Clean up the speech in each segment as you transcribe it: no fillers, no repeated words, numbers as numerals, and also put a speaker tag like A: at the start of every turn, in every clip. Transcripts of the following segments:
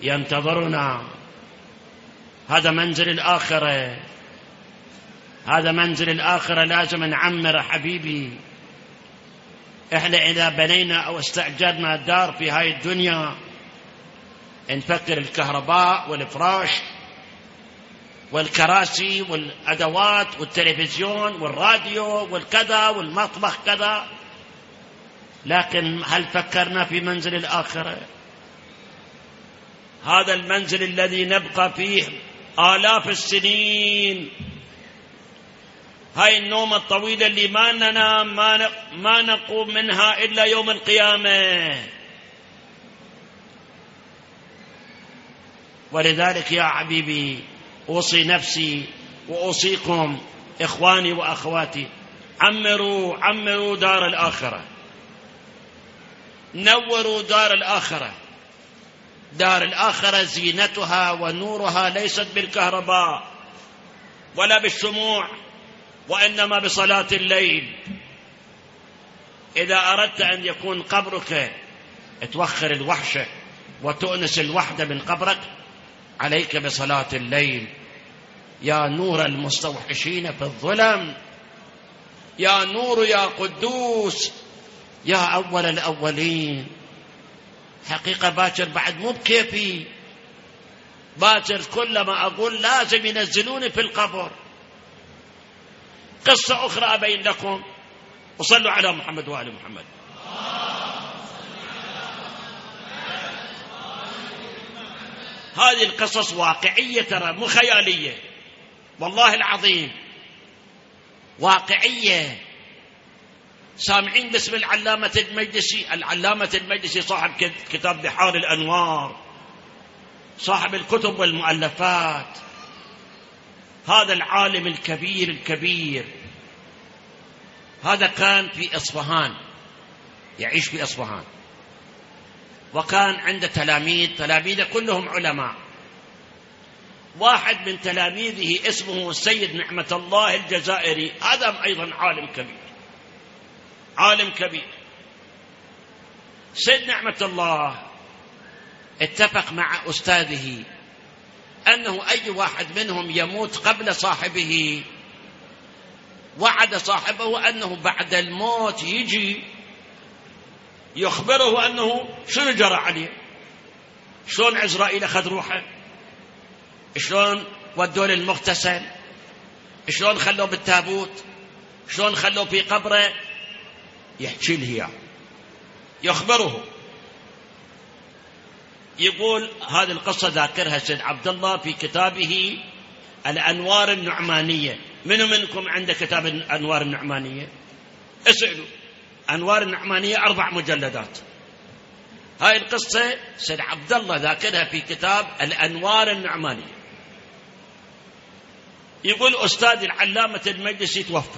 A: ينتظرنا. هذا منزل الآخرة، هذا منزل الآخرة، لازم نعمر حبيبي. إحنا إذا بنينا أو استأجرنا دار في هاي الدنيا نفكر الكهرباء والفراش والكراسي والأدوات والتلفزيون والراديو والكذا والمطبخ كذا، لكن هل فكرنا في منزل الآخرة؟ هذا المنزل الذي نبقى فيه آلاف السنين، هاي النومة الطويلة اللي ما ننام ما نقوم منها إلا يوم القيامة. ولذلك يا حبيبي أوصي نفسي وأوصيكم إخواني وأخواتي، عمروا دار الآخرة، نوروا دار الآخرة. دار الآخرة زينتها ونورها ليست بالكهرباء ولا بالشموع، وإنما بصلاة الليل. إذا أردت أن يكون قبرك توخر الوحشة وتؤنس الوحدة من قبرك، عليك بصلاة الليل. يا نور المستوحشين في الظلم، يا نور يا قدوس، يا أول الأولين. حقيقة باكر بعد مو بكيفي، باكر كلما أقول لازم ينزلوني في القبر. قصة أخرى أبين لكم، وصلوا على محمد وآل محمد. هذه القصص واقعية ترى، مو خيالية، والله العظيم واقعية. سامعين باسم العلامة المجلسي؟ العلامة المجلسي صاحب كتاب بحار الأنوار، صاحب الكتب والمؤلفات، هذا العالم الكبير الكبير. هذا كان في إصفهان، يعيش في إصفهان، وكان عنده تلاميذه كلهم علماء. واحد من تلاميذه اسمه السيد نعمة الله الجزائري، هذا أيضا عالم كبير. سيد نعمة الله اتفق مع أستاذه أنه أي واحد منهم يموت قبل صاحبه، وعد صاحبه أنه بعد الموت يجي يخبره أنه شنو جرى عليه، شلون عزرائيل أخذ روحه، شلون ودوه للمغتسل، شلون خلوه بالتابوت، شلون خلوه في قبره، يحكي له إياه، يخبره. يقول هذه القصة ذاكرها سيد عبد الله في كتابه الأنوار النعمانية. منو منكم عنده كتاب الأنوار النعمانية؟ اسألوا. أنوار النعمانية 4 مجلدات. هاي القصة سيد عبد الله ذاكرها في كتاب الأنوار النعمانية. يقول أستاذ العلامة المجلسي توفى،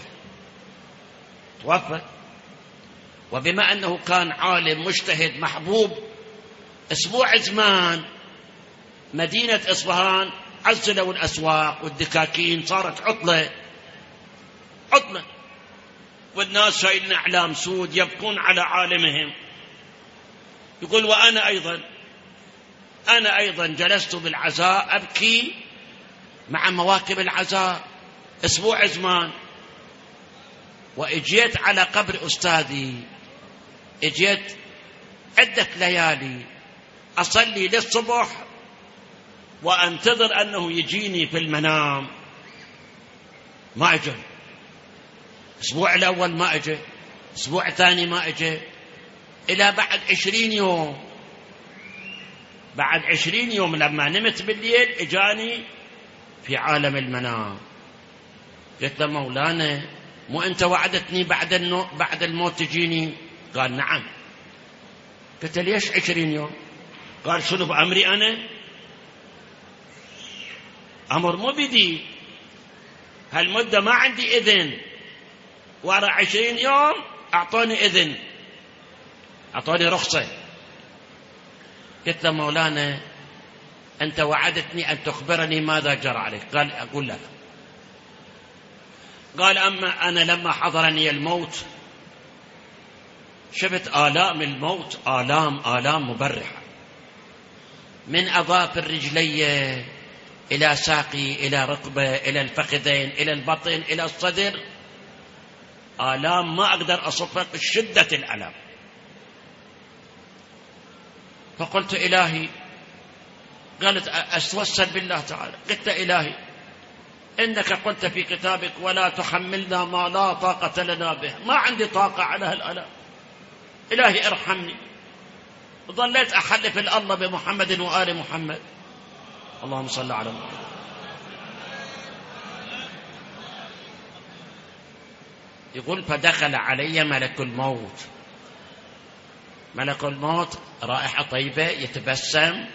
A: وبما أنه كان عالم مجتهد محبوب، أسبوع زمان مدينة إصفهان عزلوا الأسواق والدكاكين، صارت عطلة، والناس شايلين أعلام سود يبكون على عالمهم. يقول وأنا أيضا جلست بالعزاء أبكي مع مواكب العزاء أسبوع زمان، وإجيت على قبر أستاذي، إجيت عدة ليالي أصلي للصبح وأنتظر أنه يجيني في المنام، ما أجى. الأسبوع الأول ما أجى، الأسبوع الثاني ما أجى، إلى بعد 20 يوم. بعد 20 يوم لما نمت بالليل إجاني في عالم المنام. قلت له مولانا مو أنت وعدتني بعد الموت تجيني؟ قال نعم. قلت ليش 20 يوم؟ قال شنو بأمري أنا؟ أمر مو بدي، هالمدة ما عندي إذن، وراء 20 يوم أعطوني إذن، أعطوني رخصة. قلت له مولانا أنت وعدتني أن تخبرني ماذا جرى عليك. قال أقول لك. قال أما أنا لما حضرني الموت شفت آلام الموت، آلام مبرحة، من أظافر رجلي إلى ساقي، إلى ركبة، إلى الفخذين، إلى البطن، إلى الصدر، آلام ما أقدر أصفق شدة الألم. فقلت إلهي، قالت أتوسل بالله تعالى، قلت إلهي إنك قلت في كتابك ولا تحملنا ما لا طاقة لنا به، ما عندي طاقة على هالألم، إلهي ارحمني. ظليت أحلف الله بمحمد وآل محمد، اللهم صل على محمد. يقول فدخل علي ملك الموت. ملك الموت رائحة طيبة، يتبسم،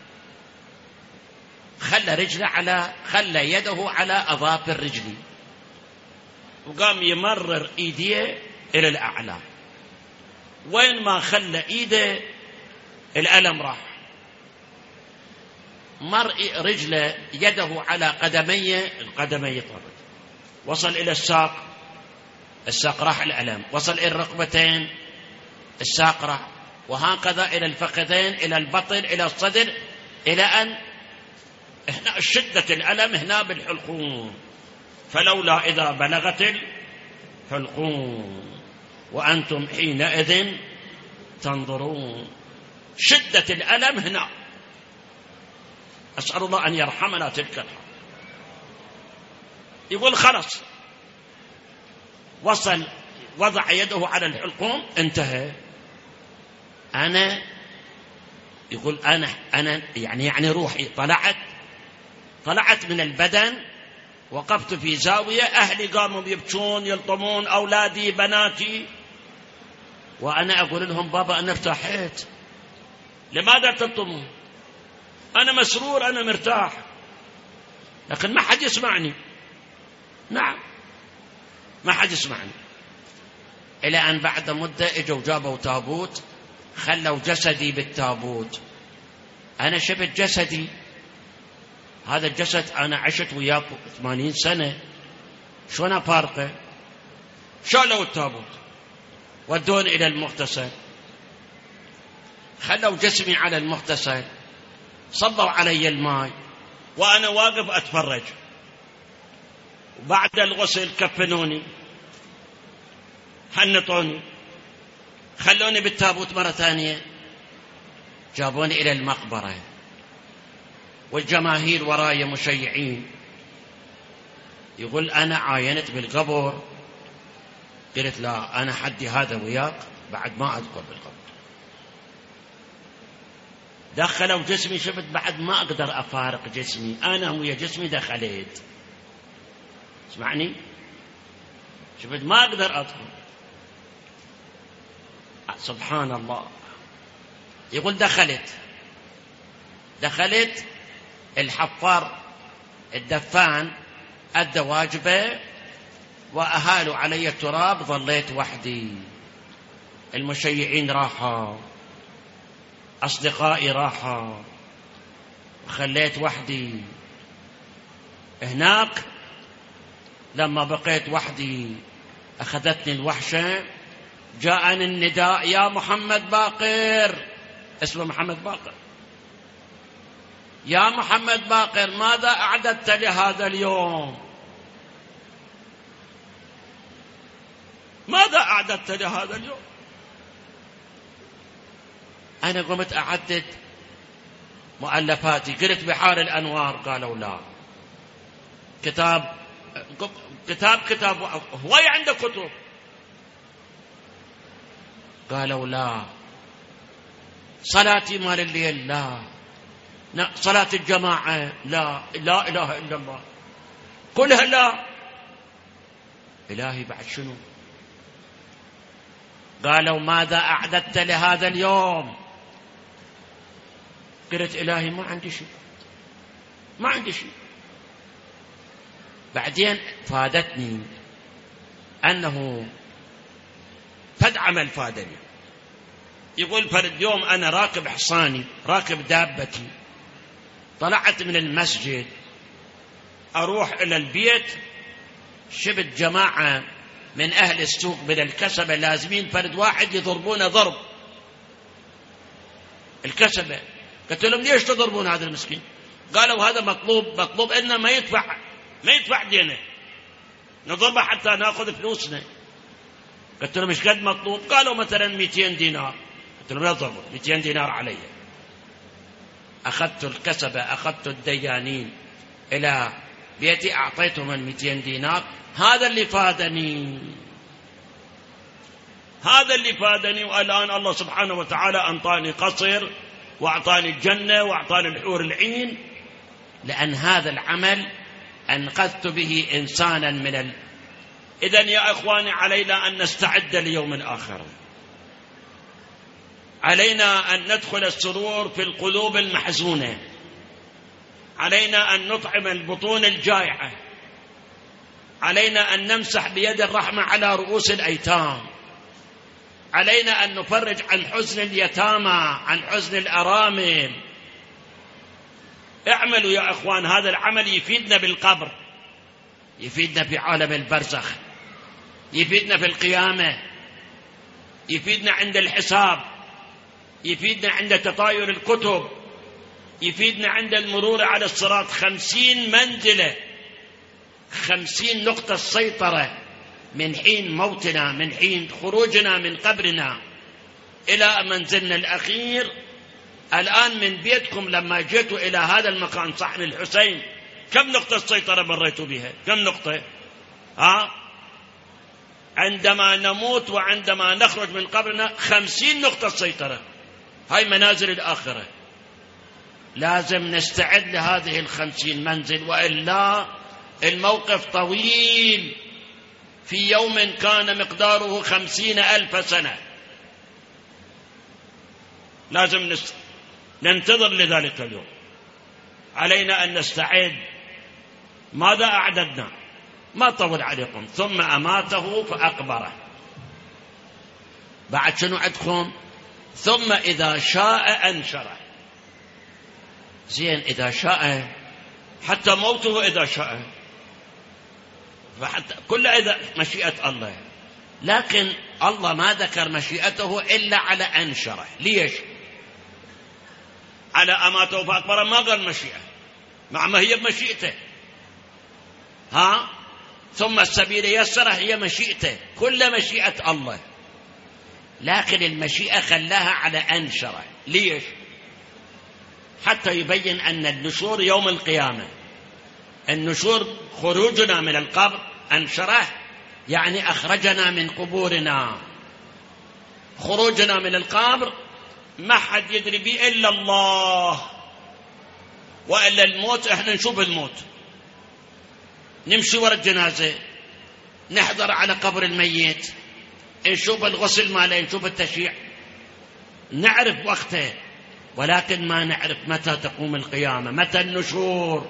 A: خلى يده على أظافر رجلي، وقام يمرر إيديه إلى الأعلى. وين ما خلى إيده الألم راح. مر رجله يده على القدمي طارت، وصل إلى الساق راح الألم، وصل إلى الركبتين الساق راح، وهكذا إلى الفخذين، إلى البطن، إلى الصدر، إلى أن هنا شدة الألم هنا بالحلقوم. فلولا إذا بلغت الحلقوم وأنتم حينئذ تنظرون. شدة الألم هنا. أسأل الله أن يرحمنا تلك الحال. يقول خلص، وصل، وضع يده على الحلقوم، انتهى. يقول أنا يعني روحي طلعت من البدن، وقفت في زاوية، أهلي قاموا يبكون يلطمون، أولادي بناتي، وأنا أقول لهم بابا أنا ارتاحت. لماذا تلطمون؟ أنا مسرور، أنا مرتاح، لكن ما حد يسمعني. نعم ما حد يسمعني. إلى أن بعد مدة إجوا جابوا تابوت، خلوا جسدي بالتابوت. أنا شفت جسدي، هذا الجسد أنا عشت وياه 80 سنة، شلون أفارقه؟ شالوا التابوت ودون إلى المغتسل، خلوا جسمي على المغتسل، صبوا علي الماء وأنا واقف أتفرج. وبعد الغسل كفنوني، حنطوني، خلوني بالتابوت مرة ثانية، جابوني إلى المقبرة، والجماهير وراي مشيعين. يقول أنا عاينت بالقبر، قلت لا، أنا حدي هذا وياك، بعد ما أدخل بالقبر. دخلوا جسمي، شفت بعد ما أقدر أفارق جسمي، أنا ويا جسمي دخلت، اسمعني، شفت ما أقدر أدخل. سبحان الله. يقول دخلت الحفار الدفان أدى واجبه، وأهالوا علي التراب، ظليت وحدي. المشيعين راحوا، أصدقائي راحوا، خليت وحدي هناك. لما بقيت وحدي أخذتني الوحشة، جاءني النداء: يا محمد باقر، اسمه محمد باقر، يا محمد باقر ماذا أعددت لهذا اليوم؟ ماذا أعددت لهذا اليوم؟ أنا قمت أعدد مؤلفاتي، قلت بحار الأنوار، قالوا لا. كتاب هواي عنده كتب، قالوا لا. صلاتي مال الليل لا، صلاة الجماعة لا، لا إله إلا الله كلها لا. إلهي بعد شنو؟ قالوا ماذا أعددت لهذا اليوم؟ قلت إلهي ما عندي شيء، ما عندي شيء. بعدين فادتني أنه فد عمل فادني. يقول فرد يوم أنا راكب حصاني، راكب دابتي، طلعت من المسجد أروح إلى البيت، شفت جماعة من أهل السوق من الكسبة لازمين فرد واحد يضربون ضرب الكسبة. قلت لهم ليش تضربون هذا المسكين؟ قالوا هذا مطلوب إنه ما يدفع دينه، نضربه حتى نأخذ فلوسنا. قلت لهم إيش قد مطلوب؟ قالوا مثلا 200 دينار. قلت لهم لا تضربوا، 200 دينار علي. أخذت الكسبة، أخذت الديانين إلى بيتي، أعطيتهم 200 دينار. هذا اللي فادني، والآن الله سبحانه وتعالى أنطاني قصر وأعطاني الجنة وأعطاني الحور العين، لأن هذا العمل أنقذت به إنسانا إذن يا أخواني علينا أن نستعد ليوم الآخرة، علينا أن ندخل السرور في القلوب المحزونة، علينا أن نطعم البطون الجائعة، علينا أن نمسح بيد الرحمة على رؤوس الأيتام، علينا أن نفرج عن حزن اليتامى، عن حزن الأرامل. اعملوا يا أخوان، هذا العمل يفيدنا بالقبر، يفيدنا في عالم البرزخ، يفيدنا في القيامة، يفيدنا عند الحساب، يفيدنا عند تطاير الكتب، يفيدنا عند المرور على الصراط. 50 منزلة، 50 نقطة سيطرة من حين موتنا، من حين خروجنا من قبرنا إلى منزلنا الأخير. الآن من بيتكم لما جئتوا إلى هذا المكان صحن الحسين، كم نقطة سيطرة مريتوا بها؟ كم نقطة؟ عندما نموت وعندما نخرج من قبرنا 50 نقطة سيطرة. هاي منازل الآخرة، لازم نستعد لهذه 50 منزل، وإلا الموقف طويل. في يوم كان مقداره 50,000 سنة، لازم ننتظر لذلك اليوم. علينا أن نستعد. ماذا أعددنا؟ ما طول عليكم. ثم أماته فأقبره. بعد شنو عندكم؟ ثم إذا شاء أنشره. زين، إذا شاء، حتى موته إذا شاء، فحتى كل إذا مشيئة الله، لكن الله ما ذكر مشيئته إلا على أنشره. ليش؟ على أماته فأقبره ما قال مشيئة، مع ما هي بمشيئته. ثم السبيل يسره، هي مشيئته، كل مشيئة الله، لكن المشيئة خلاها على أنشره. ليش؟ حتى يبين أن النشور يوم القيامة، النشور خروجنا من القبر، أنشره يعني أخرجنا من قبورنا. خروجنا من القبر ما حد يدري به إلا الله، وإلا الموت إحنا نشوف الموت، نمشي وراء الجنازة، نحضر على قبر الميت، نشوف الغسل ماله، نشوف التشييع، نعرف وقته، ولكن ما نعرف متى تقوم القيامة، متى النشور،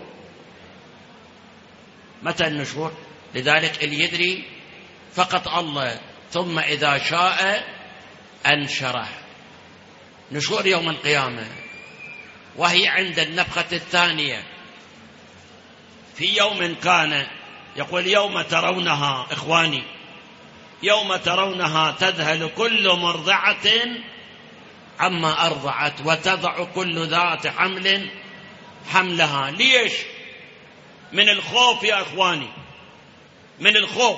A: متى النشور. لذلك اللي يدري فقط الله. ثم إذا شاء أنشره، نشور يوم القيامة، وهي عند النفخة الثانية. في يوم كان، يقول يوم ترونها، إخواني، يوم ترونها تذهل كل مرضعة عما أرضعت وتضع كل ذات حمل حملها. ليش؟ من الخوف يا إخواني، من الخوف.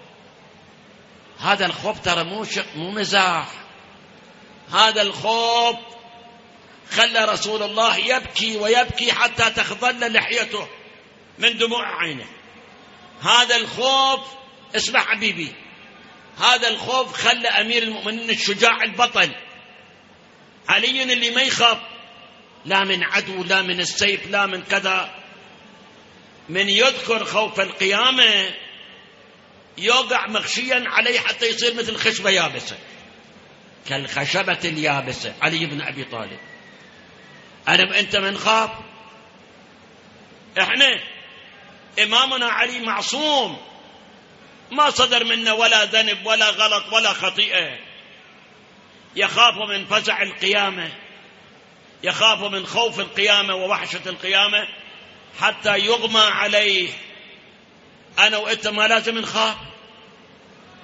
A: هذا الخوف ترى مو مزاح. هذا الخوف خلى رسول الله يبكي ويبكي حتى تخضل لحيته من دموع عينه. هذا الخوف، اسمع حبيبي، هذا الخوف خلى أمير المؤمنين الشجاع البطل علي اللي ما يخاف لا من عدو، لا من السيف، لا من كذا، من يذكر خوف القيامة يوقع مغشيا عليه حتى يصير مثل خشبة يابسة، كالخشبة اليابسة. علي بن أبي طالب، أنا أنت من خاف؟ إحنا إمامنا علي معصوم، ما صدر منه ولا ذنب ولا غلط ولا خطيئة. يخاف من فزع القيامة، يخاف من خوف القيامة ووحشة القيامة حتى يغمى عليه. أنا وإنت ما لازم نخاف.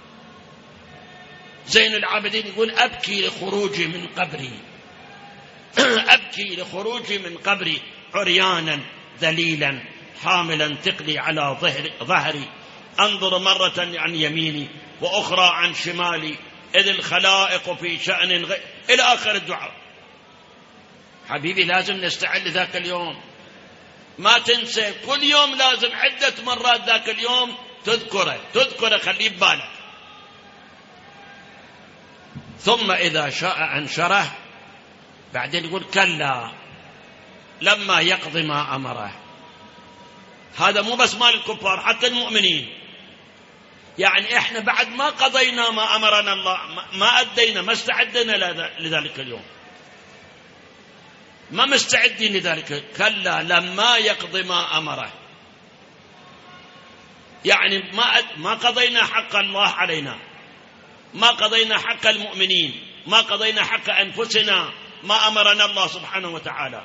A: زين العابدين يقول أبكي لخروجي من قبري أبكي لخروجي من قبري عريانا ذليلا حاملا ثقلي على ظهري، أنظر مرة عن يميني وأخرى عن شمالي، إذ الخلائق في شأن إلى آخر الدعاء. حبيبي لازم نستعد ذاك اليوم، ما تنسى، كل يوم لازم عدة مرات ذاك اليوم تذكره خليه ببالك. ثم إذا شاء أنشره، بعدين يقول كلا لما يقضي ما أمره. هذا مو بس مال الكفار، حتى المؤمنين. يعني إحنا بعد ما قضينا ما أمرنا الله، ما أدينا، ما استعدنا لذلك اليوم، ما مستعدين لذلك. كلا لما يقضي ما أمره، يعني ما قضينا حق الله علينا، ما قضينا حق المؤمنين، ما قضينا حق أنفسنا، ما أمرنا الله سبحانه وتعالى.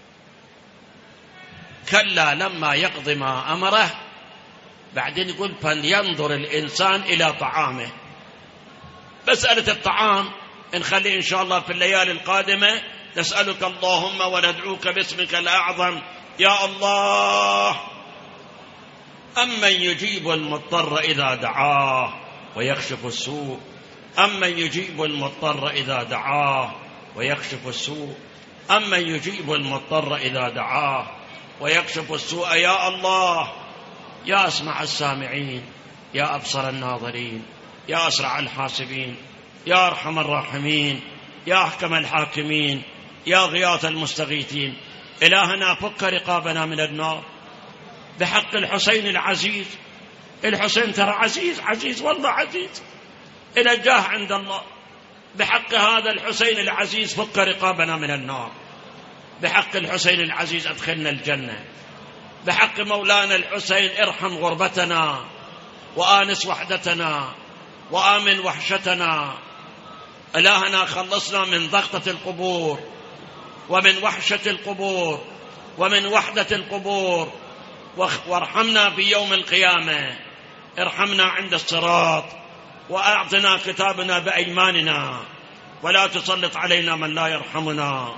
A: كلا لما يقضي ما أمره. بعدين يقول فلينظر الإنسان إلى طعامه. مسألة الطعام نخلي إن شاء الله في الليالي القادمة. نسألك اللهم وندعوك باسمك الأعظم يا الله أمن يجيب المضطر إذا دعاه ويكشف السوء، أمن يجيب المضطر إذا دعاه ويكشف السوء، أمن يجيب المضطر إذا دعاه ويكشف السوء. يا الله، يا أسمع السامعين، يا أبصر الناظرين، يا أسرع الحاسبين، يا أرحم الراحمين، يا أحكم الحاكمين، يا غياث المستغيثين. إلهنا فك رقابنا من النار بحق الحسين العزيز. الحسين ترى عزيز والله عزيز، إلى جاه عند الله. بحق هذا الحسين العزيز فك رقابنا من النار، بحق الحسين العزيز أدخلنا الجنة، بحق مولانا الحسين ارحم غربتنا وآنس وحدتنا وآمن وحشتنا. إلهنا خلصنا من ضغطة القبور ومن وحشة القبور ومن وحدة القبور، وارحمنا في يوم القيامة، ارحمنا عند الصراط، وأعطنا كتابنا بأيماننا، ولا تسلط علينا من لا يرحمنا.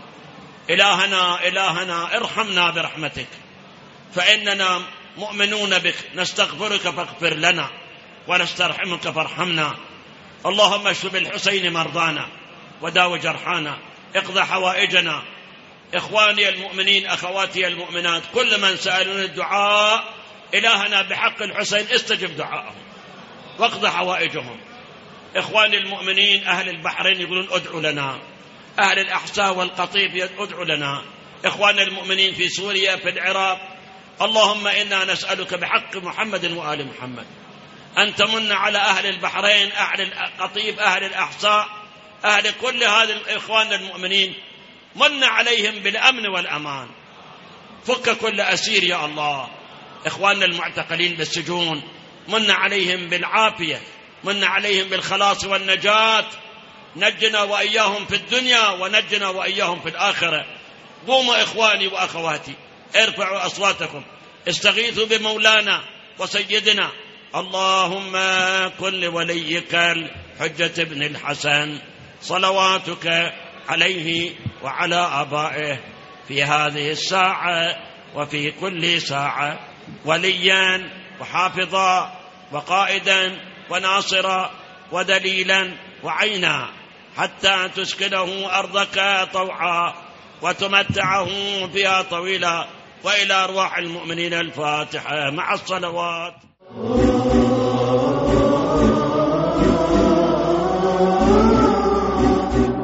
A: إلهنا ارحمنا برحمتك، فإننا مؤمنون بك، نستغفرك فاغفر لنا، ونسترحمك فارحمنا. اللهم اشف بالحسين مرضانا وداو جرحانا، اقض حوائجنا. إخواني المؤمنين، أخواتي المؤمنات، كل من سألون الدعاء، إلهنا بحق الحسين استجب دعاءهم واقض حوائجهم. إخواني المؤمنين، أهل البحرين يقولون ادعوا لنا، أهل الأحساء والقطيف ادعوا لنا، إخواننا المؤمنين في سوريا، في العراق. اللهم إنا نسألك بحق محمد وآل محمد أن تمن على أهل البحرين، أهل القطيف، أهل الأحساء، أهل كل هذه الإخوان المؤمنين، من عليهم بالأمن والأمان. فك كل أسير يا الله. إخواننا المعتقلين بالسجون، من عليهم بالعافية، من عليهم بالخلاص والنجاة. نجنا وإياهم في الدنيا ونجنا وإياهم في الآخرة. قوموا إخواني وأخواتي، ارفعوا أصواتكم، استغيثوا بمولانا وسيدنا. اللهم كن لوليك الحجة بن الحسن صلواتك عليه وعلى آبائه في هذه الساعة وفي كل ساعة وليا وحافظا وقائدا وناصرا ودليلا وعينا، حتى تسكنه أرضك طوعا وتمتعه فيها طويلا. وإلى أرواح المؤمنين الفاتحة مع الصلوات.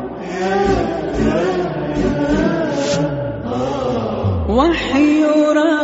B: وحي